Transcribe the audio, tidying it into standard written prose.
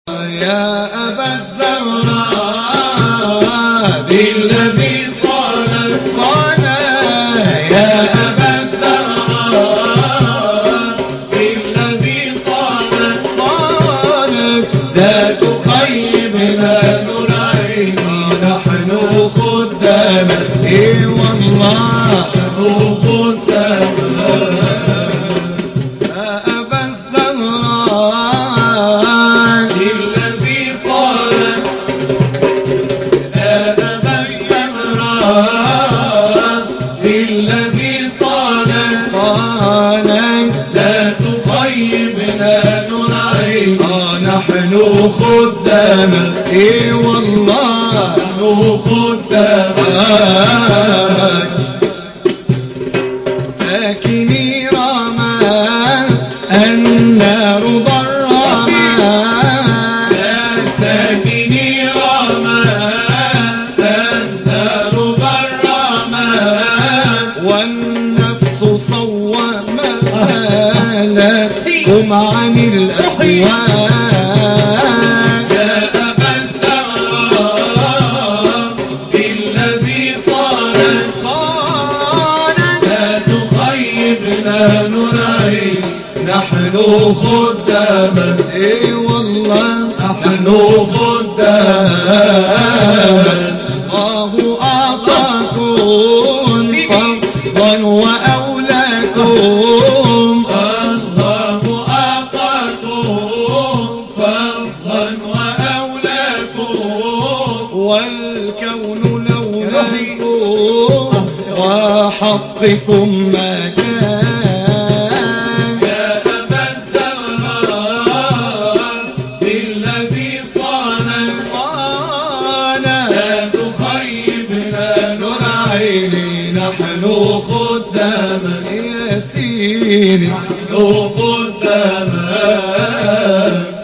يا أبا الزهراء بالذي صانك يا أبا الزهراء بالذي صانك لا تخيبنا نرعيني نحن خدامك إي والله نحن خدامك الذي صانك لا تخيبنا نرعيك نحن خدامك اي والله نحن خدامك ساكني رما النار ضرما يا ساكني رما النار ضرما والنفس صوامها لكم عن الأهوال يا أبا الزهراء بالذي صانك لا تخيبنا نرعيك نحن خدامك اي والله نحن خدامك الله أعطاكم فضلا وأولاكم الله أعطاكم فضلا وأولاكم والكون لولاكم وحقكم ما كان يا أبا الزهراء بالذي صانك لا تخيبنا نرعيني نحن خدامك يا سيدي نحن خدامك